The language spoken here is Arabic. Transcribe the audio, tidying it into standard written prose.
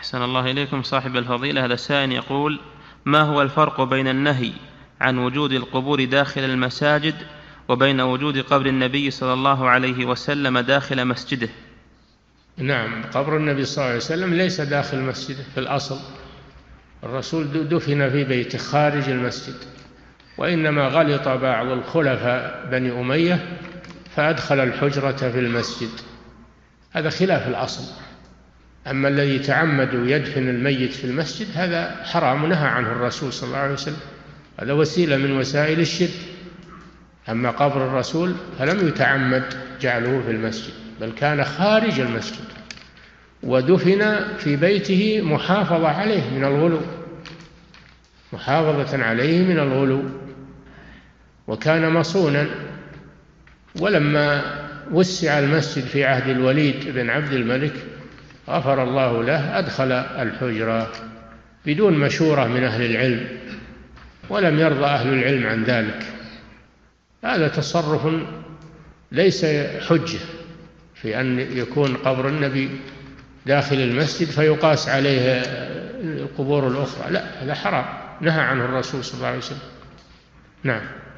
أحسن الله إليكم صاحب الفضيلة. هذا السائل يقول: ما هو الفرق بين النهي عن وجود القبور داخل المساجد وبين وجود قبر النبي صلى الله عليه وسلم داخل مسجده؟ نعم، قبر النبي صلى الله عليه وسلم ليس داخل مسجده في الأصل، الرسول دفن في بيته خارج المسجد، وإنما غلط بعض الخلفاء بني أمية فأدخل الحجرة في المسجد، هذا خلاف الأصل. أما الذي تعمد يدفن الميت في المسجد هذا حرام نهى عنه الرسول صلى الله عليه وسلم، هذا وسيلة من وسائل الشرك. أما قبر الرسول فلم يتعمد جعله في المسجد، بل كان خارج المسجد ودفن في بيته محافظة عليه من الغلو، محافظة عليه من الغلو، وكان مصونا. ولما وسع المسجد في عهد الوليد بن عبد الملك غفر الله له أدخل الحجرة بدون مشورة من أهل العلم، ولم يرضى أهل العلم عن ذلك. هذا تصرف ليس حجة في أن يكون قبر النبي داخل المسجد فيقاس عليه القبور الأخرى، لا، هذا حرام نهى عنه الرسول صلى الله عليه وسلم. نعم.